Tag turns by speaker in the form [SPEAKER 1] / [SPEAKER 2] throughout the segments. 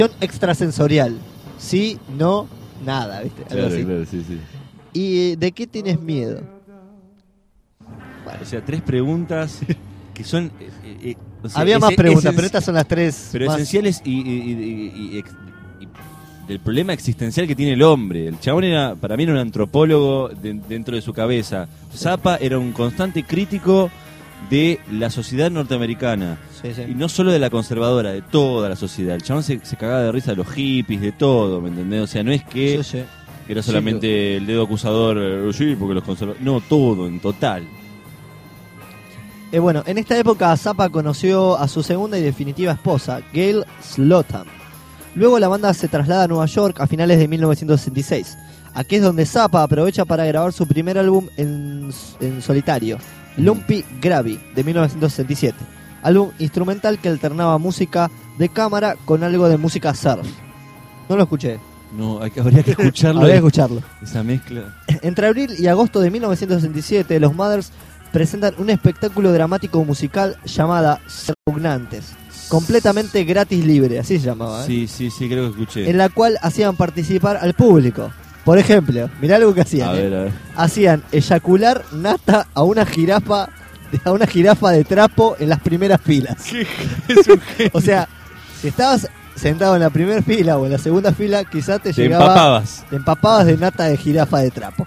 [SPEAKER 1] extrasensorial. Sí, no, nada, ¿viste? Algo así.
[SPEAKER 2] Claro, sí.
[SPEAKER 1] ¿Y de qué tienes miedo?
[SPEAKER 2] Bueno, o sea, 3 preguntas que son... o sea,
[SPEAKER 1] había más preguntas, pero estas son las 3
[SPEAKER 2] pero
[SPEAKER 1] más
[SPEAKER 2] esenciales y del problema existencial que tiene el hombre. El chabón para mí era un antropólogo dentro de su cabeza. Zappa era un constante crítico de la sociedad norteamericana.
[SPEAKER 1] Sí.
[SPEAKER 2] Y no solo de la conservadora, de toda la sociedad. El chabón se cagaba de risa de los hippies, de todo, ¿me entendés? O sea, no es que era solamente el dedo acusador, sí, porque los conservadores... No, todo, en total.
[SPEAKER 1] Bueno, en esta época Zappa conoció a su segunda y definitiva esposa, Gail Slotham. Luego la banda se traslada a Nueva York a finales de 1966. Aquí es donde Zappa aprovecha para grabar su primer álbum en solitario, Lumpy Gravy, de 1967. Álbum instrumental que alternaba música de cámara con algo de música surf. No lo escuché.
[SPEAKER 2] No, habría que escucharlo.
[SPEAKER 1] Habría que escucharlo.
[SPEAKER 2] Esa mezcla.
[SPEAKER 1] Entre abril y agosto de 1967, los Mothers presentan un espectáculo dramático musical llamada Repugnantes, completamente gratis libre, así se llamaba.
[SPEAKER 2] Sí, creo que escuché.
[SPEAKER 1] En la cual hacían participar al público. Por ejemplo, mirá algo que hacían.
[SPEAKER 2] A ver.
[SPEAKER 1] Hacían eyacular nata a una jirafa de trapo en las primeras filas. O sea, si estabas sentado en la primera fila o en la segunda fila, quizás te empapabas de nata de jirafa de trapo.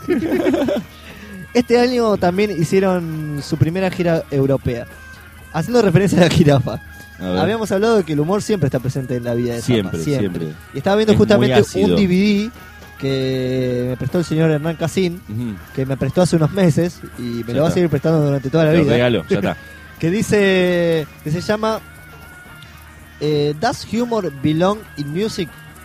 [SPEAKER 1] Este año también hicieron su primera gira europea, haciendo referencia a la jirafa. Habíamos hablado de que el humor siempre está presente en la vida de Zappa. Siempre. Y estaba viendo justamente un DVD que me prestó el señor Hernán Casín, que me prestó hace unos meses y me lo va a seguir prestando durante toda la vida.
[SPEAKER 2] Lo regalo, ya está.
[SPEAKER 1] Que dice, que se llama Does Humor Belong in Music?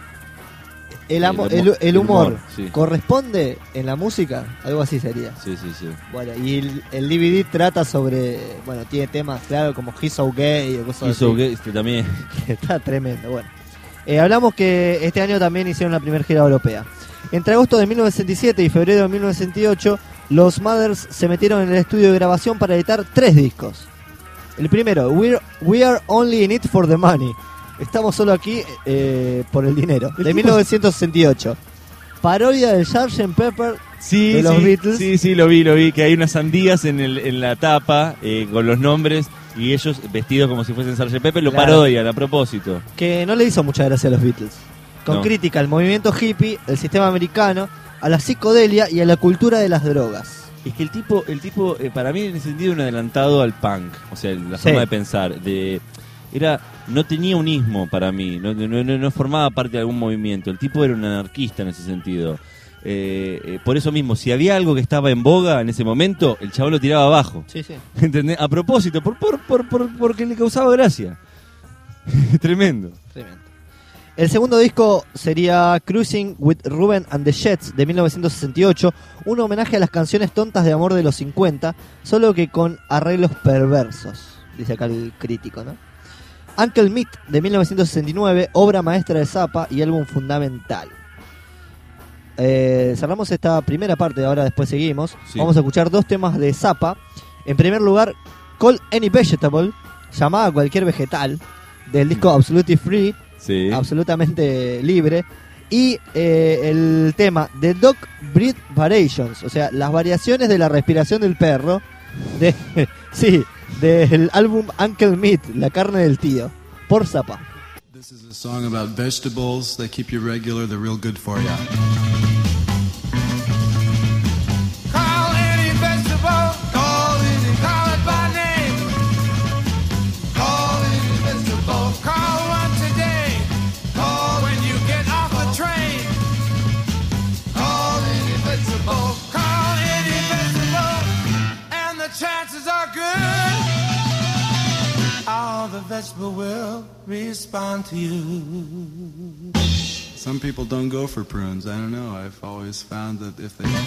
[SPEAKER 1] El humor ¿corresponde en la música? Algo así sería.
[SPEAKER 2] Sí.
[SPEAKER 1] Bueno, y el DVD trata sobre, bueno, tiene temas, claro, como He's So Gay o cosas así.
[SPEAKER 2] He's So Gay, también.
[SPEAKER 1] Está tremendo, bueno. Hablamos que este año también hicieron la primera gira europea. Entre agosto de 1967 y febrero de 1968, los Mothers se metieron en el estudio de grabación para editar 3 discos. El primero, We Are Only In It For The Money. Estamos solo aquí por el dinero. De 1968. Parodia del Sgt. Pepper de los Beatles.
[SPEAKER 2] Sí, lo vi. Que hay unas sandías en la tapa con los nombres y ellos vestidos como si fuesen Sgt. Pepper. Lo parodian a propósito.
[SPEAKER 1] Que no le hizo mucha gracia a los Beatles. Con crítica al movimiento hippie, el sistema americano, a la psicodelia y a la cultura de las drogas.
[SPEAKER 2] Es que el tipo para mí en ese sentido un adelantado al punk. O sea, la forma de pensar. No tenía un ismo para mí, no formaba parte de algún movimiento. El tipo era un anarquista en ese sentido. Por eso mismo, si había algo que estaba en boga en ese momento, el chabón lo tiraba abajo.
[SPEAKER 1] Sí.
[SPEAKER 2] ¿Entendés? A propósito, porque le causaba gracia. Tremendo.
[SPEAKER 1] El segundo disco sería Cruising with Ruben and the Jets de 1968, un homenaje a las canciones tontas de amor de los 50, solo que con arreglos perversos, dice acá el crítico, ¿no? Uncle Meat de 1969, obra maestra de Zappa y álbum fundamental. Cerramos esta primera parte, ahora después seguimos. Sí. Vamos a escuchar 2 temas de Zappa. En primer lugar, Call Any Vegetable, llamada cualquier vegetal, del disco Absolutely Free, absolutamente libre. Y el tema The Dog Breath Variations, o sea, las variaciones de la respiración del perro, del álbum Uncle Meat, la carne del tío, por Zappa.
[SPEAKER 3] This is a song about vegetables. They keep you regular. They're real good for you.
[SPEAKER 4] Call any vegetable. Call it by name. Call any vegetable. Call one today. Call when you get off the train. Call any vegetable. Call any vegetable. And the chances are good. All the vegetable will respond to you.
[SPEAKER 3] Some people don't go for prunes. I don't know. I've always found that if they...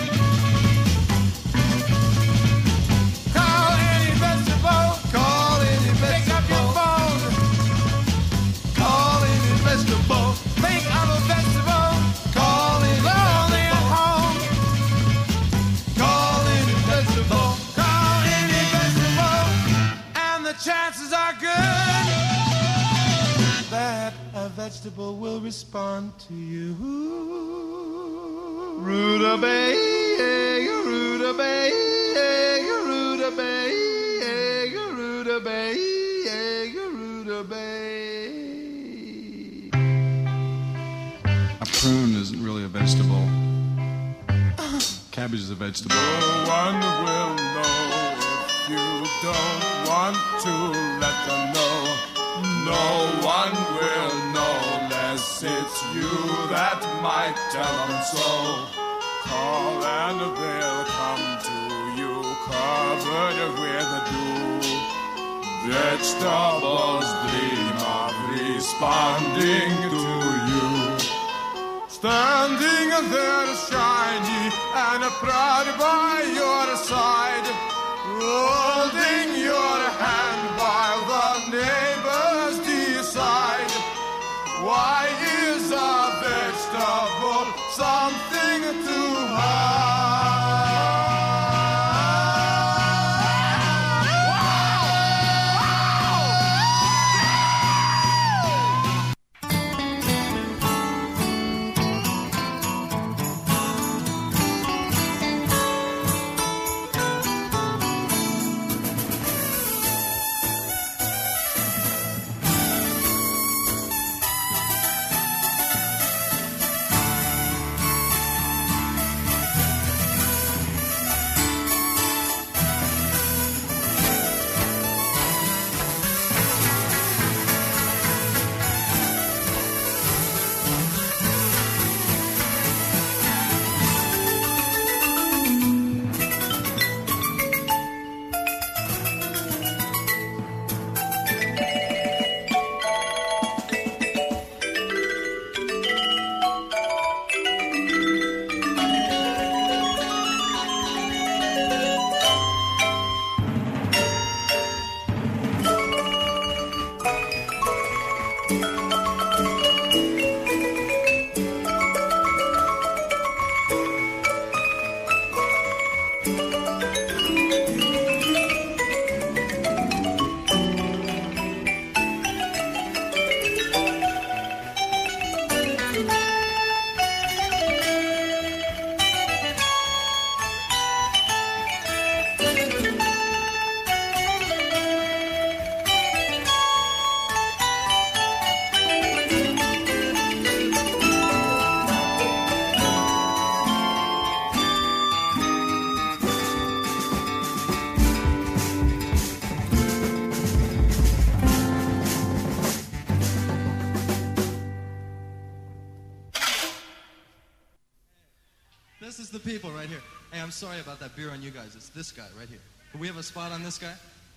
[SPEAKER 4] Call any vegetable. Call any vegetable. Pick up your phone. Call any vegetable. Think of a vegetable. Call any lonely at home. Call any vegetable. Call any vegetable. And the chances are good that a vegetable vegetable will respond to you. Rutabaga, rutabaga, rutabaga, rutabaga, rutabaga.
[SPEAKER 3] A prune isn't really a vegetable. Cabbage is a vegetable.
[SPEAKER 4] No one will know if you don't want to let them know. No one will know unless it's you that might tell them so. Call and they'll come to you covered with dew. Vegetables dream of responding to you. Standing there shiny and proud by your side, holding your hand while the neighbors decide. Why is a vegetable something to
[SPEAKER 5] This is the people right here. Hey, I'm sorry about that beer on you guys. It's this guy right here. Can we have a spot on this guy?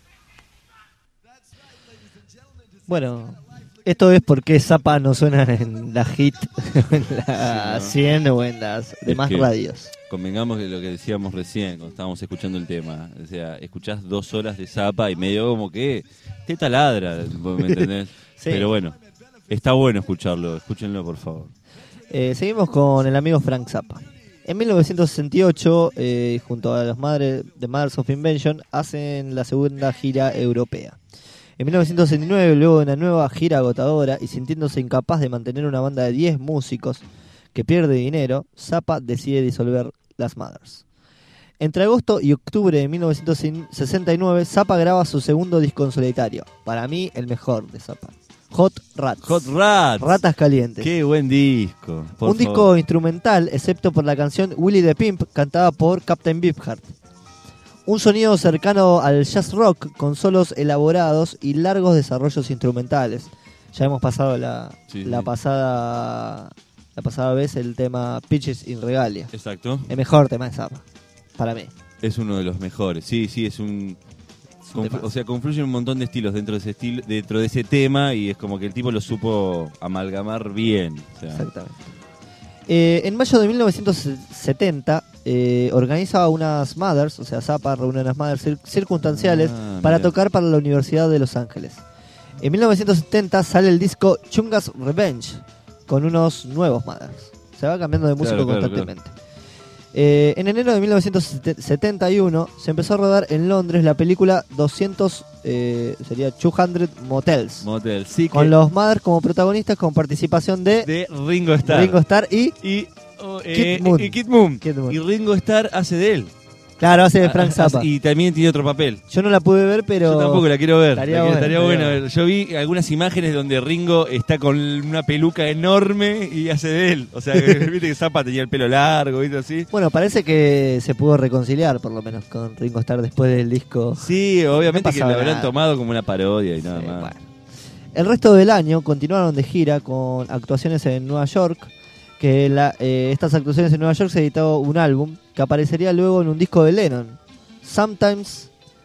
[SPEAKER 1] Bueno, esto es porque Zappa no suena en la hit, en la 100 o en las demás
[SPEAKER 2] que
[SPEAKER 1] radios.
[SPEAKER 2] Convengamos de lo que decíamos recién cuando estábamos escuchando el tema. O sea, escuchás 2 horas de Zappa y medio como que te taladra, ¿me entendés?
[SPEAKER 1] Sí.
[SPEAKER 2] Pero bueno, está bueno escucharlo, escúchenlo por favor.
[SPEAKER 1] Seguimos con el amigo Frank Zappa. En 1968, junto a los Mothers of Invention, hacen la segunda gira europea. En 1969, luego de una nueva gira agotadora y sintiéndose incapaz de mantener una banda de 10 músicos que pierde dinero, Zappa decide disolver las Mothers. Entre agosto y octubre de 1969, Zappa graba su segundo disco en solitario. Para mí, el mejor de Zappa. Hot Rats.
[SPEAKER 2] Hot Rats.
[SPEAKER 1] Ratas Calientes.
[SPEAKER 2] Qué buen disco.
[SPEAKER 1] Un disco instrumental, excepto por la canción Willie the Pimp, cantada por Captain Beefheart. Un sonido cercano al jazz rock, con solos elaborados y largos desarrollos instrumentales. Ya hemos pasado la pasada vez el tema Pitches in Regalia.
[SPEAKER 2] Exacto.
[SPEAKER 1] El mejor tema de Zappa, para mí.
[SPEAKER 2] Es uno de los mejores. Sí, es un... O sea, confluyen un montón de estilos dentro de ese tema y es como que el tipo lo supo amalgamar bien. O sea.
[SPEAKER 1] Exactamente. En mayo de 1970 organiza unas Mothers, o sea, Zappa reúne unas Mothers circunstanciales para tocar para la Universidad de Los Ángeles. En 1970 sale el disco Chunga's Revenge con unos nuevos Mothers. Se va cambiando de músico constantemente. Claro. En enero de 1971 se empezó a rodar en Londres la película 200 sería 200 Motels.
[SPEAKER 2] Motel, sí.
[SPEAKER 1] Con
[SPEAKER 2] que
[SPEAKER 1] los Mothers como protagonistas, con participación de
[SPEAKER 2] Ringo Starr.
[SPEAKER 1] Ringo Starr y
[SPEAKER 2] Kid
[SPEAKER 1] Moon.
[SPEAKER 2] Kid Moon.
[SPEAKER 1] Kid Moon.
[SPEAKER 2] Y Ringo Starr hace de él.
[SPEAKER 1] Claro, hace de Frank Zappa.
[SPEAKER 2] Y también tiene otro papel.
[SPEAKER 1] Yo no la pude ver, pero...
[SPEAKER 2] Yo tampoco la quiero ver.
[SPEAKER 1] Estaría
[SPEAKER 2] Estaría
[SPEAKER 1] buena.
[SPEAKER 2] bueno. Yo vi algunas imágenes donde Ringo está con una peluca enorme y hace de él. O sea, viste que Zappa tenía el pelo largo, ¿viste así?
[SPEAKER 1] Bueno, parece que se pudo reconciliar, por lo menos, con Ringo Starr después del disco.
[SPEAKER 2] Sí, obviamente
[SPEAKER 1] No
[SPEAKER 2] que lo
[SPEAKER 1] pasaba
[SPEAKER 2] habrán
[SPEAKER 1] nada.
[SPEAKER 2] tomado como una parodia y nada
[SPEAKER 1] Sí,
[SPEAKER 2] más.
[SPEAKER 1] bueno. El resto del año continuaron de gira con actuaciones en Nueva York, que estas actuaciones en Nueva York se editó un álbum que aparecería luego en un disco de Lennon, Sometimes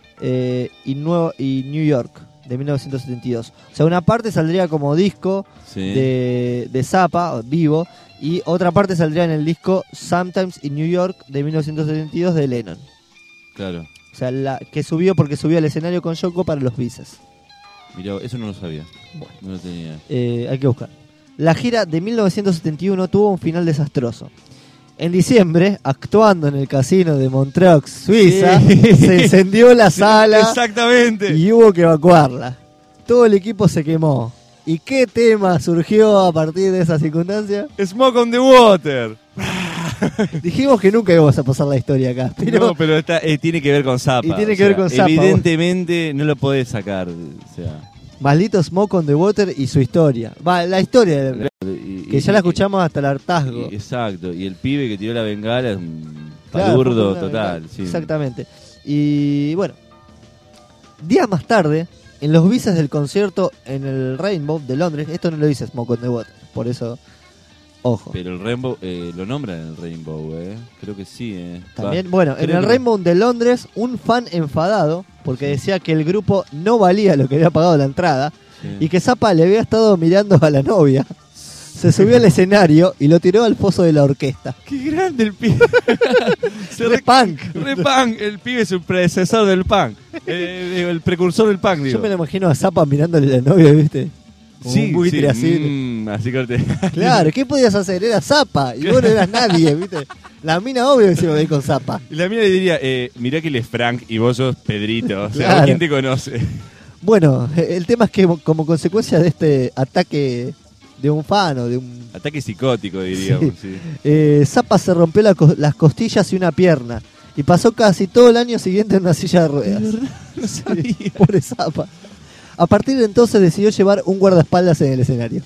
[SPEAKER 1] y New York, de 1972. O sea, una parte saldría como disco
[SPEAKER 2] Sí.
[SPEAKER 1] de Zappa, vivo, y otra parte saldría en el disco Sometimes in New York, de 1972, de Lennon.
[SPEAKER 2] Claro.
[SPEAKER 1] O sea, que subió porque subió al escenario con Yoko para los Beatles.
[SPEAKER 2] Mirá, eso no lo sabía. No lo tenía.
[SPEAKER 1] Hay que buscar. La gira de 1971 tuvo un final desastroso. En diciembre, actuando en el casino de Montreux, Suiza,
[SPEAKER 2] Sí.
[SPEAKER 1] se encendió la sala
[SPEAKER 2] Exactamente.
[SPEAKER 1] y hubo que evacuarla. Todo el equipo se quemó. ¿Y qué tema surgió a partir de esa circunstancia?
[SPEAKER 2] Smoke on the Water.
[SPEAKER 1] Dijimos que nunca íbamos a pasar la historia acá, pero
[SPEAKER 2] No, pero tiene que ver con Zappa.
[SPEAKER 1] Y tiene que ver con Zappa,
[SPEAKER 2] Evidentemente no lo podés sacar. O sea,
[SPEAKER 1] maldito Smoke on the Water y su historia. La historia de- que ya la escuchamos hasta el hartazgo.
[SPEAKER 2] Exacto. Y el pibe que tiró la bengala es un
[SPEAKER 1] Claro,
[SPEAKER 2] palurdo
[SPEAKER 1] fue una
[SPEAKER 2] total.
[SPEAKER 1] bengala.
[SPEAKER 2] Sí.
[SPEAKER 1] Exactamente. Y bueno, días más tarde, en los visas del concierto en el Rainbow de Londres, esto no lo dice Smoke on the Water, por eso, ojo.
[SPEAKER 2] Pero el Rainbow, lo nombran en el Rainbow, creo que sí.
[SPEAKER 1] También, bueno, en
[SPEAKER 2] creo
[SPEAKER 1] el
[SPEAKER 2] que-
[SPEAKER 1] Rainbow de Londres, un fan enfadado porque decía que el grupo no valía lo que había pagado la entrada
[SPEAKER 2] Sí.
[SPEAKER 1] y que Zappa le había estado mirando a la novia. Se subió al escenario y lo tiró al foso de la orquesta.
[SPEAKER 2] ¡Qué grande el pibe!
[SPEAKER 1] Re punk.
[SPEAKER 2] Re punk. El pibe es un predecesor del punk. El precursor del punk, digo.
[SPEAKER 1] Yo me lo imagino a Zappa mirándole a la novia, ¿viste? Como
[SPEAKER 2] Sí,
[SPEAKER 1] un buitre
[SPEAKER 2] sí.
[SPEAKER 1] así.
[SPEAKER 2] Así corte.
[SPEAKER 1] Claro, ¿qué podías hacer? Era Zappa y vos no eras nadie, ¿viste? La mina obvio que se iba a ir con Zappa.
[SPEAKER 2] Y la mía le diría, mirá que él es Frank y vos sos Pedrito. O sea,
[SPEAKER 1] Claro.
[SPEAKER 2] ¿quién te conoce?
[SPEAKER 1] Bueno, el tema es que como consecuencia de este ataque de un fan o de un...
[SPEAKER 2] Ataque psicótico, diríamos. Sí.
[SPEAKER 1] Zappa se rompió las costillas y una pierna y pasó casi todo el año siguiente en una silla de ruedas.
[SPEAKER 2] No sabía.
[SPEAKER 1] Pobre Zappa. A partir de entonces decidió llevar un guardaespaldas en el escenario.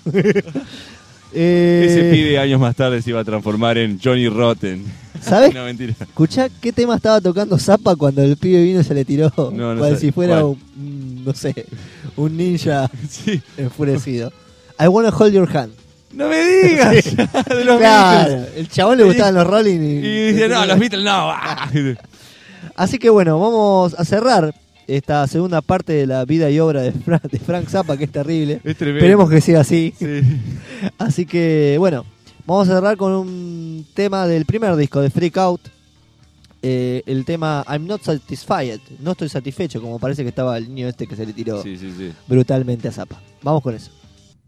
[SPEAKER 2] Ese pibe años más tarde se iba a transformar en Johnny Rotten.
[SPEAKER 1] ¿Sabes?
[SPEAKER 2] No, mentira.
[SPEAKER 1] Escuchá qué tema estaba tocando Zappa cuando el pibe vino y se le tiró.
[SPEAKER 2] No
[SPEAKER 1] cual
[SPEAKER 2] sé.
[SPEAKER 1] si fuera
[SPEAKER 2] ¿Cuál?
[SPEAKER 1] no sé, un ninja
[SPEAKER 2] Sí.
[SPEAKER 1] enfurecido. I wanna hold your hand.
[SPEAKER 2] No me digas.
[SPEAKER 1] Sí.
[SPEAKER 2] De los
[SPEAKER 1] Claro,
[SPEAKER 2] Beatles.
[SPEAKER 1] el chabón le gustaban los Rolling
[SPEAKER 2] Y dice, no, los Beatles no. Ah.
[SPEAKER 1] Así que bueno, vamos a cerrar esta segunda parte de la vida y obra de Frank Zappa, que es terrible.
[SPEAKER 2] Es tremendo.
[SPEAKER 1] Esperemos que siga así.
[SPEAKER 2] Sí.
[SPEAKER 1] Así que bueno, vamos a cerrar con un tema del primer disco de Freak Out. El tema I'm Not Satisfied. No estoy satisfecho, como parece que estaba el niño este que se le tiró
[SPEAKER 2] Sí, sí, sí.
[SPEAKER 1] brutalmente a Zappa. Vamos con eso.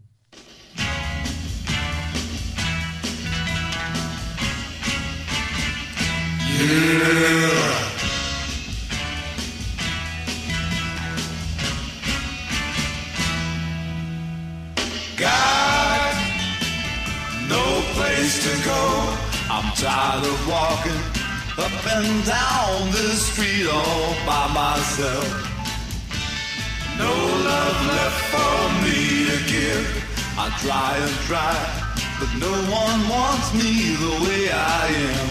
[SPEAKER 4] Got no place to go. I'm tired of walking up and down this street all by myself. No love left for me to give. I try and try, but no one wants me the way I am.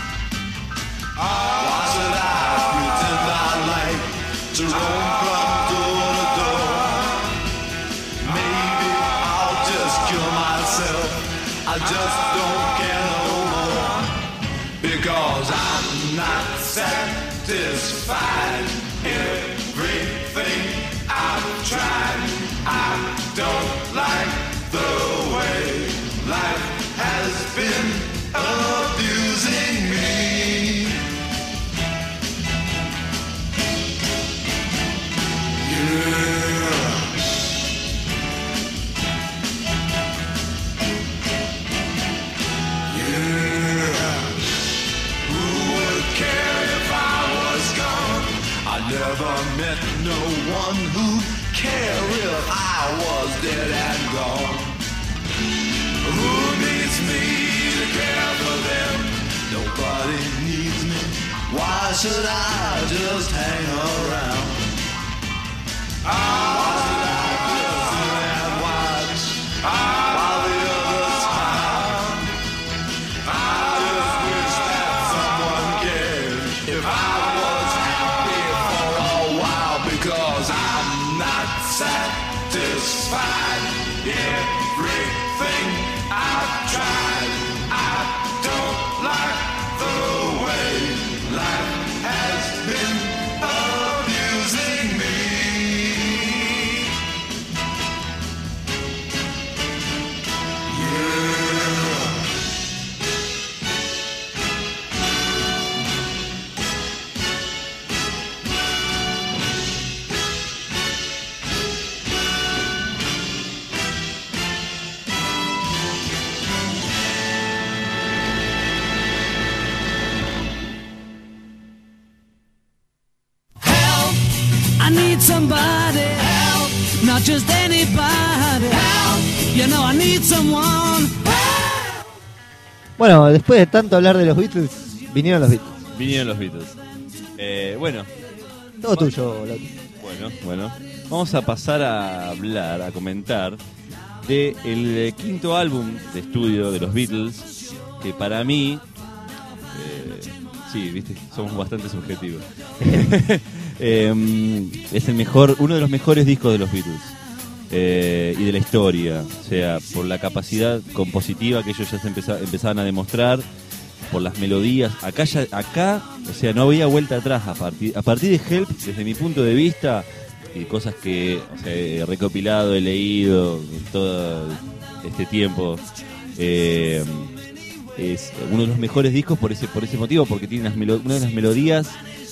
[SPEAKER 4] Why should I pretend I like to roam from door to door? Maybe I'll just kill myself. I just don't care no more. Because I'm not satisfied. Everything I've tried, I don't like the way life has been abusing me. Who would care if I was gone? I never met no one dead and gone. Who needs me to care for them? Nobody needs me. Why should I just hang around? Why should I just sit and watch while the others smile? I just wish that someone cared if I was happy for a while, because I'm not satisfied. Everything I've tried, I don't like the way life has been abusing me.
[SPEAKER 6] I need somebody help, not just anybody help. You know I need someone help.
[SPEAKER 1] Bueno, después de tanto hablar de los Beatles, vinieron los Beatles.
[SPEAKER 2] Vinieron los Beatles. Bueno,
[SPEAKER 1] Todo tuyo, Loki.
[SPEAKER 2] bueno. Vamos a pasar a hablar, a comentar de el quinto álbum de estudio de los Beatles, que para mí, sí, viste, somos bastante subjetivos. Es el mejor, uno de los mejores discos de los Beatles y de la historia, o sea, por la capacidad compositiva que ellos ya empezaban a demostrar, por las melodías. Acá, o sea, no había vuelta atrás a partir de Help, desde mi punto de vista, y cosas que, o sea, he recopilado, he leído todo este tiempo. Es uno de los mejores discos por ese motivo, porque tiene una de las melodías,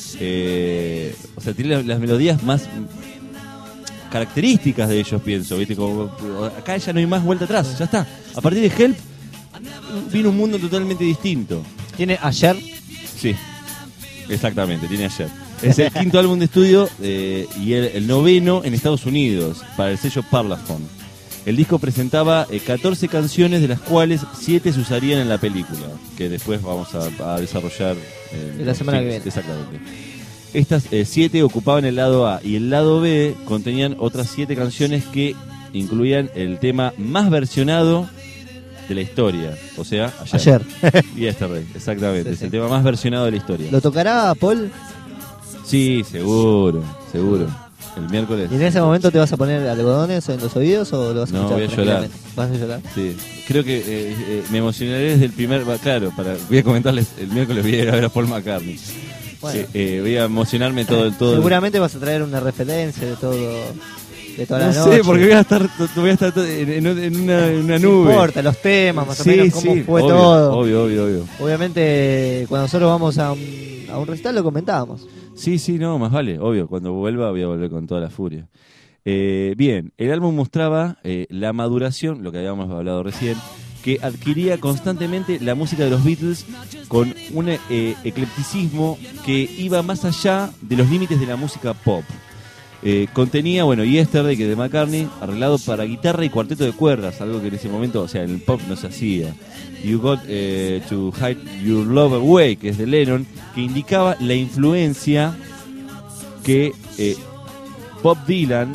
[SPEAKER 2] o sea, tiene las melodías más características de ellos, pienso, ¿viste? Como, acá ya no hay más vuelta atrás, ya está. A partir de Help vino un mundo totalmente distinto.
[SPEAKER 1] ¿Tiene Ayer?
[SPEAKER 2] Sí, exactamente, tiene Ayer. Es el quinto álbum de estudio y el noveno en Estados Unidos, para el sello Parlophone. El disco presentaba 14 canciones, de las cuales 7 se usarían en la película, que después vamos a desarrollar
[SPEAKER 1] la semana que viene.
[SPEAKER 2] Exactamente. Estas 7 ocupaban el lado A, y el lado B contenían otras 7 canciones que incluían el tema más versionado de la historia, o sea, Ayer. Yesterday, exactamente,
[SPEAKER 1] Sí,
[SPEAKER 2] es
[SPEAKER 1] sí.
[SPEAKER 2] el tema más versionado de la historia.
[SPEAKER 1] ¿Lo tocará Paul?
[SPEAKER 2] Sí, seguro. El miércoles.
[SPEAKER 1] ¿Y en ese momento te vas a poner algodones en los oídos o lo vas a
[SPEAKER 2] No,
[SPEAKER 1] escuchar
[SPEAKER 2] voy a llorar.
[SPEAKER 1] tranquilamente? ¿Vas a llorar?
[SPEAKER 2] Sí, creo que me emocionaré desde el primer... Claro, voy a comentarles, el miércoles voy a ir a ver a Paul McCartney.
[SPEAKER 1] Bueno.
[SPEAKER 2] Voy a emocionarme todo.
[SPEAKER 1] Seguramente vas a traer una referencia de todo, de toda la
[SPEAKER 2] No
[SPEAKER 1] noche.
[SPEAKER 2] sé, porque voy a estar en una nube.
[SPEAKER 1] No importa, los temas, más o
[SPEAKER 2] Sí,
[SPEAKER 1] menos, cómo
[SPEAKER 2] sí,
[SPEAKER 1] fue
[SPEAKER 2] obvio,
[SPEAKER 1] todo.
[SPEAKER 2] Obvio.
[SPEAKER 1] Obviamente, cuando nosotros vamos a un recital lo comentábamos.
[SPEAKER 2] Sí, no, más vale, obvio. Cuando vuelva voy a volver con toda la furia. Bien, el álbum mostraba la maduración, lo que habíamos hablado recién, que adquiría constantemente la música de los Beatles con un eclecticismo que iba más allá de los límites de la música pop. Contenía, Yesterday, que de McCartney, arreglado para guitarra y cuarteto de cuerdas, algo que en ese momento, o sea, en el pop no se hacía. You Got to Hide Your Love Away, que es de Lennon, que indicaba la influencia que Bob Dylan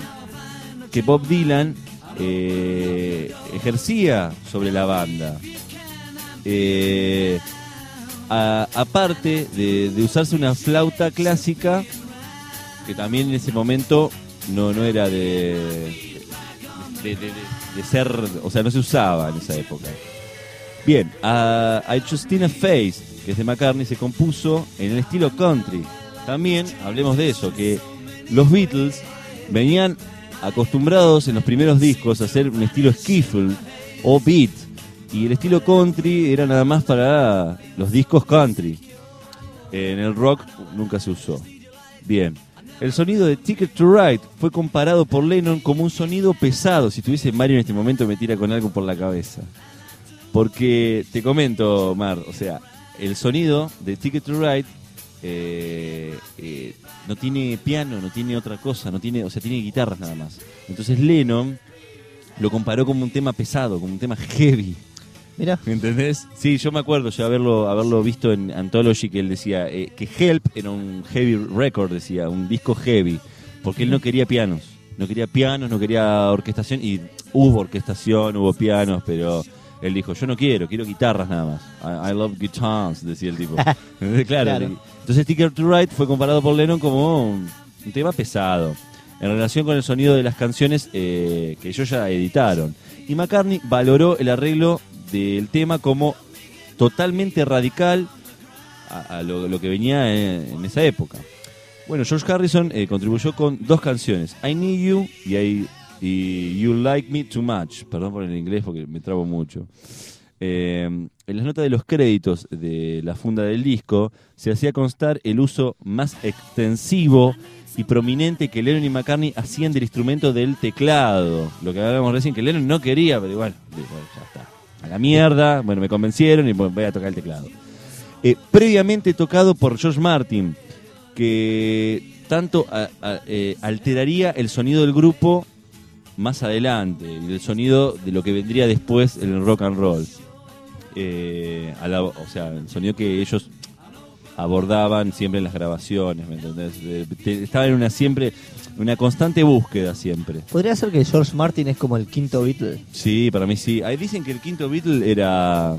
[SPEAKER 2] ejercía sobre la banda. Aparte de usarse una flauta clásica, que también en ese momento no era de ser, o sea, no se usaba en esa época. Bien, I Justina Face, que es de McCartney, se compuso en el estilo country. También hablemos de eso, que los Beatles venían acostumbrados en los primeros discos a hacer un estilo skiffle o beat, y el estilo country era nada más para los discos country. En el rock nunca se usó. Bien, el sonido de Ticket to Ride fue comparado por Lennon como un sonido pesado. Si estuviese Mario en este momento me tira con algo por la cabeza. Porque te comento, Mar, o sea, el sonido de Ticket to Ride no tiene piano, no tiene otra cosa, no tiene, o sea, tiene guitarras nada más. Entonces Lennon lo comparó como un tema pesado, como un tema heavy.
[SPEAKER 1] Mirá.
[SPEAKER 2] ¿Me entendés? Sí, yo me acuerdo yo haberlo visto en Anthology, que él decía que Help era un heavy record, decía, un disco heavy, porque él no quería pianos, no quería orquestación, y hubo orquestación, hubo pianos, pero él dijo, yo no quiero guitarras nada más. I love guitars, decía el tipo. Claro. Entonces Ticket to Ride fue comparado por Lennon como un tema pesado, en relación con el sonido de las canciones que ellos ya editaron. Y McCartney valoró el arreglo del tema como totalmente radical a lo que venía en esa época. Bueno, George Harrison contribuyó con 2 canciones, I Need You y You Like Me Too Much. Perdón por el inglés porque me trabo mucho. En las notas de los créditos de la funda del disco se hacía constar el uso más extensivo y prominente que Lennon y McCartney hacían del instrumento del teclado. Lo que hablábamos recién, que Lennon no quería, pero igual, ya está. A la mierda, bueno, me convencieron y voy a tocar el teclado. Previamente tocado por George Martin, que tanto alteraría el sonido del grupo más adelante, y el sonido de lo que vendría después en el rock and roll. O sea, el sonido que ellos abordaban siempre en las grabaciones, ¿me entendés? Estaba en una constante búsqueda siempre.
[SPEAKER 1] ¿Podría ser que George Martin es como el quinto Beatle?
[SPEAKER 2] Sí, para mí sí. Ahí dicen que el quinto Beatle era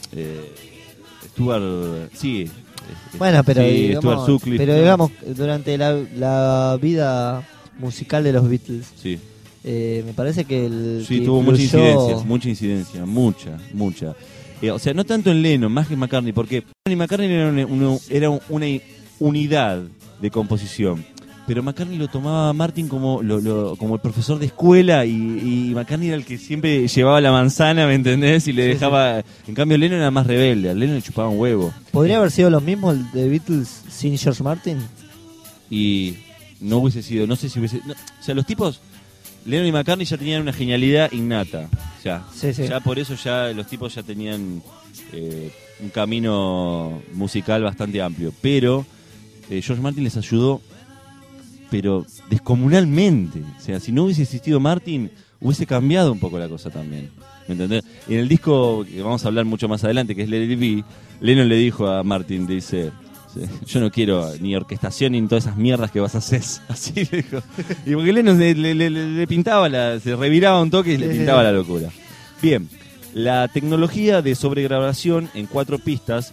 [SPEAKER 2] Stuart... Sí.
[SPEAKER 1] Bueno, pero,
[SPEAKER 2] sí,
[SPEAKER 1] digamos,
[SPEAKER 2] Stuart Sutcliffe,
[SPEAKER 1] pero
[SPEAKER 2] ¿no?
[SPEAKER 1] digamos, durante la vida musical de los Beatles,
[SPEAKER 2] Sí.
[SPEAKER 1] me parece que el
[SPEAKER 2] Sí,
[SPEAKER 1] que
[SPEAKER 2] tuvo
[SPEAKER 1] influyó-
[SPEAKER 2] mucha incidencia, mucha. O sea, no tanto en Lennon, más que en McCartney, porque Lennon y McCartney era una unidad de composición, pero McCartney lo tomaba a Martin como el profesor de escuela, y McCartney era el que siempre llevaba la manzana, ¿me entendés? Y le dejaba... En cambio, Lennon era más rebelde, a Lennon le chupaba un huevo.
[SPEAKER 1] ¿Podría haber sido lo mismo el de Beatles sin George Martin?
[SPEAKER 2] Y no hubiese sido, no sé si hubiese... no, o sea, los tipos... Lennon y McCartney ya tenían una genialidad innata.
[SPEAKER 1] Sí.
[SPEAKER 2] Ya por eso ya los tipos ya tenían un camino musical bastante amplio. Pero George Martin les ayudó, pero descomunalmente. O sea, si no hubiese existido Martin, hubiese cambiado un poco la cosa también. ¿Me entendés? En el disco que vamos a hablar mucho más adelante, que es Let It Be, Lennon le dijo a Martin, dice... Yo no quiero ni orquestación ni todas esas mierdas que vas a hacer. Así le dijo. Y porque Lennon le pintaba, se reviraba un toque y le pintaba la locura. Bien, la tecnología de sobregrabación en 4 pistas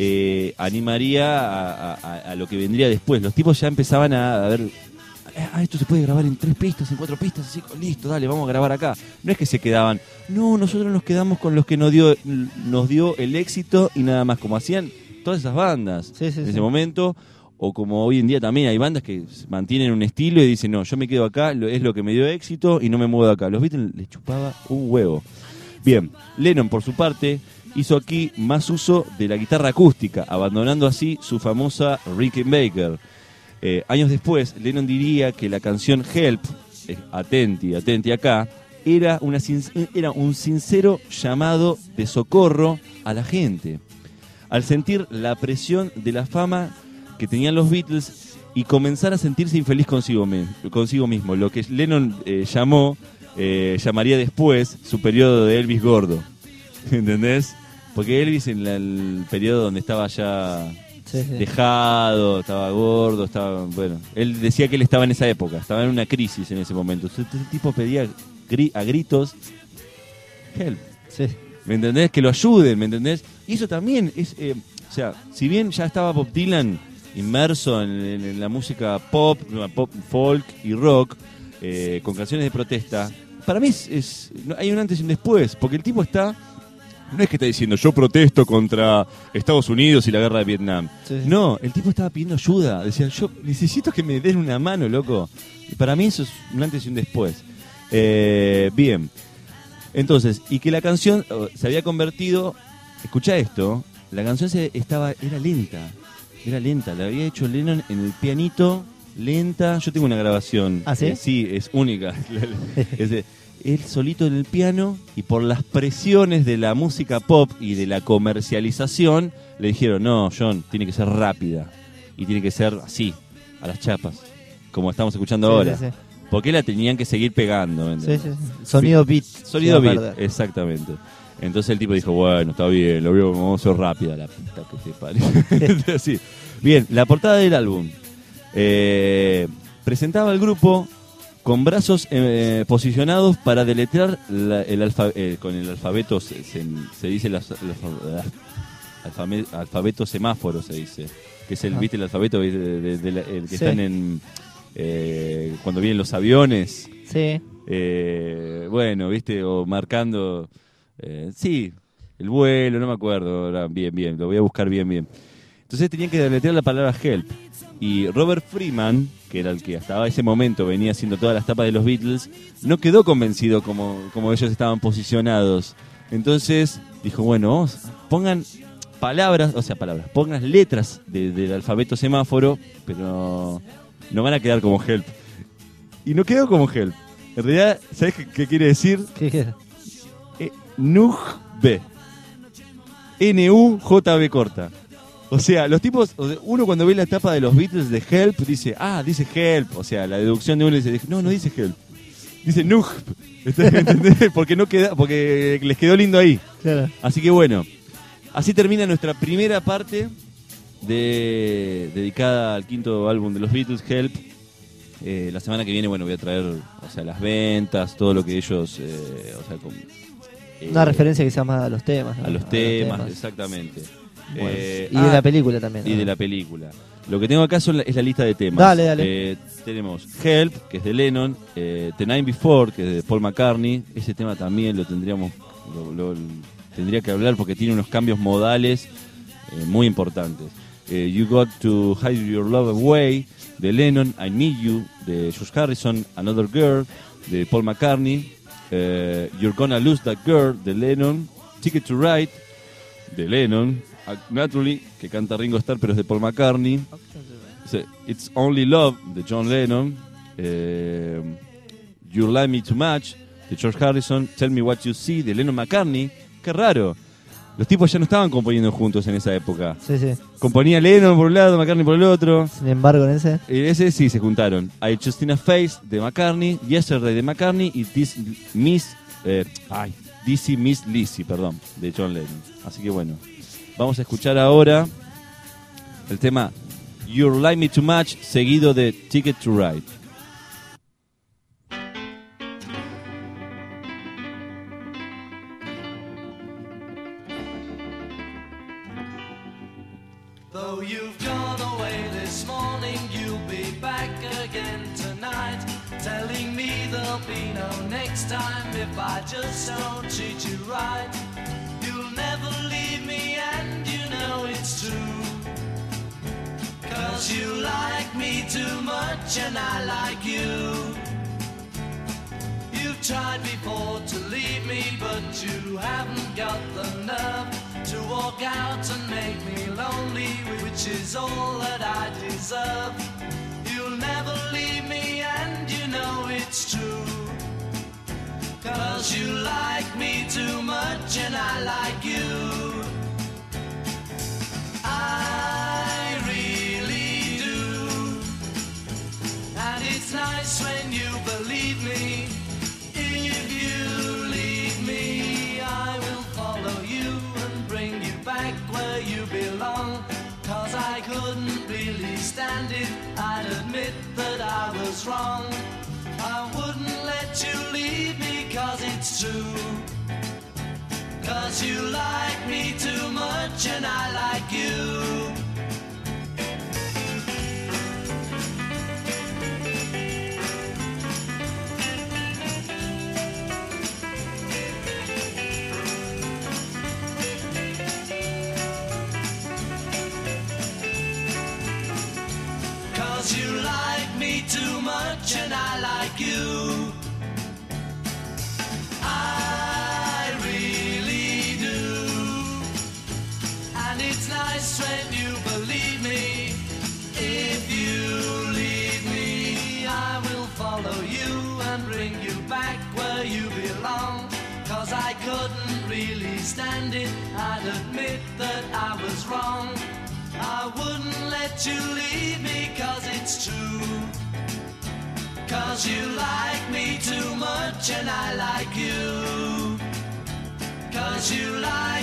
[SPEAKER 2] animaría a lo que vendría después. Los tipos ya empezaban a ver, esto se puede grabar en 3 pistas, en 4 pistas, así, listo, dale, vamos a grabar acá. No es que se quedaban, no, nosotros nos quedamos con los que nos dio el éxito y nada más, como hacían todas esas bandas en ese momento, o como hoy en día también hay bandas que mantienen un estilo y dicen, no, yo me quedo acá, es lo que me dio éxito y no me muevo de acá. Los Beatles les chupaba un huevo. Bien, Lennon por su parte hizo aquí más uso de la guitarra acústica, abandonando así su famosa Rickenbacker. Años después, Lennon diría que la canción Help, atenti acá, era un sincero llamado de socorro a la gente. Al sentir la presión de la fama que tenían los Beatles y comenzar a sentirse infeliz consigo mismo, lo que Lennon llamaría después su periodo de Elvis gordo. ¿Entendés? Porque Elvis en el periodo donde estaba ya dejado, estaba gordo, bueno, él decía que él estaba en esa época, estaba en una crisis en ese momento. Este tipo pedía a gritos help. Sí. ¿Me entendés? Que lo ayuden, ¿me entendés? Y eso también es... o sea, si bien ya estaba Bob Dylan inmerso en la música pop, folk y rock, con canciones de protesta, para mí hay un antes y un después, porque el tipo está... No es que está diciendo, yo protesto contra Estados Unidos y la guerra de Vietnam. Sí. No, el tipo estaba pidiendo ayuda. Decía, yo necesito que me den una mano, loco. Y para mí eso es un antes y un después. Bien. Entonces, y que la canción se había convertido... Escuchá esto. La canción era lenta. Era lenta. La había hecho Lennon en el pianito, lenta. Yo tengo una grabación.
[SPEAKER 1] ¿Ah, sí?
[SPEAKER 2] Sí, es única. Él solito en el piano, y por las presiones de la música pop y de la comercialización, le dijeron, no, John, tiene que ser rápida. Y tiene que ser así, a las chapas, como estamos escuchando ahora. Sí. porque la tenían que seguir pegando. ¿entendés?
[SPEAKER 1] Sí. Sonido beat.
[SPEAKER 2] Sonido
[SPEAKER 1] se va a
[SPEAKER 2] beat,
[SPEAKER 1] perder.
[SPEAKER 2] exactamente. Entonces el tipo dijo, bueno, está bien, lo veo, vamos a ser rápida, la puta que te parió. Sí. Bien, la portada del álbum. Presentaba al grupo con brazos posicionados para deletrear con el alfabeto, se dice alfabeto semáforo, se dice, que es el, ¿viste el alfabeto el que
[SPEAKER 1] Sí.
[SPEAKER 2] están en cuando vienen los aviones?
[SPEAKER 1] Sí.
[SPEAKER 2] Bueno, ¿viste? O marcando, sí, el vuelo, no me acuerdo, ahora, bien, lo voy a buscar bien. Entonces tenían que deletrear la palabra help. Y Robert Freeman, que era el que hasta ese momento venía haciendo todas las tapas de los Beatles, no quedó convencido como ellos estaban posicionados. Entonces dijo, bueno, pongan pongan letras del alfabeto semáforo, pero no van a quedar como help. Y no quedó como help. En realidad, ¿sabes qué quiere decir?
[SPEAKER 1] ¿Qué era?
[SPEAKER 2] NUJB. NUJB corta. O sea, los tipos, uno cuando ve la tapa de los Beatles de Help dice, dice Help. O sea, la deducción de uno dice, no dice Help. Dice NUJB. ¿Entendés? Porque les quedó lindo ahí.
[SPEAKER 1] Claro.
[SPEAKER 2] Así que bueno, así termina nuestra primera parte dedicada al quinto álbum de los Beatles, Help. La semana que viene, bueno, voy a traer, las ventas, todo lo que ellos,
[SPEAKER 1] Una referencia que se llama a los temas, ¿no?
[SPEAKER 2] a los temas, exactamente.
[SPEAKER 1] Bueno. Y de la película también, ¿no?
[SPEAKER 2] Y de la película. Lo que tengo acá es la lista de temas.
[SPEAKER 1] Dale.
[SPEAKER 2] Tenemos Help, que es de Lennon, The Night Before, que es de Paul McCartney. Ese tema también lo tendría que hablar porque tiene unos cambios modales muy importantes. You Got to Hide Your Love Away, de Lennon. I Need You, de George Harrison. Another Girl, de Paul McCartney. You're Gonna Lose That Girl, de Lennon. Ticket to Ride, de Lennon. Naturally, que canta Ringo Starr, pero es de Paul McCartney. It's Only Love, de John Lennon. You Like Me Too Much, de George Harrison. Tell Me What You See, de Lennon McCartney. Qué raro. Los tipos ya no estaban componiendo juntos en esa época.
[SPEAKER 1] Sí.
[SPEAKER 2] Componía Lennon por un lado, McCartney por el otro.
[SPEAKER 1] Sin embargo, en ese...
[SPEAKER 2] Ese sí se juntaron. I Justina Face, de McCartney. Yesterday, de McCartney. Y Dizzy Miss Lizzy, perdón, de John Lennon. Así que bueno, vamos a escuchar ahora el tema You Like Me Too Much, seguido de Ticket to Ride.
[SPEAKER 6] Though you've gone away this morning, you'll be back again tonight, telling me there'll be no next time if I just don't treat you right. You'll never leave me and you know it's true, 'cause you like me too much and I like you. You've tried before to leave me, but you haven't got the nerve to walk out and make me lonely, which is all that I deserve. You'll never leave me and you know it's true, 'cause you like me too much and I like you. I really do, and it's nice when you believe me. If you leave me, I will follow you and bring you back where you belong, 'cause I couldn't really stand it, I'd admit that I was wrong. I wouldn't let you leave me 'cause it's true, 'cause you like me too much and I like you. You like me too much and I like you. I really do, and it's nice when you believe me. If you leave me, I will follow you and bring you back where you belong, 'cause I couldn't really stand it, I'd admit that I was wrong. I wouldn't let you leave me 'cause it's true, 'Cause you like me too much and I like you. 'Cause you like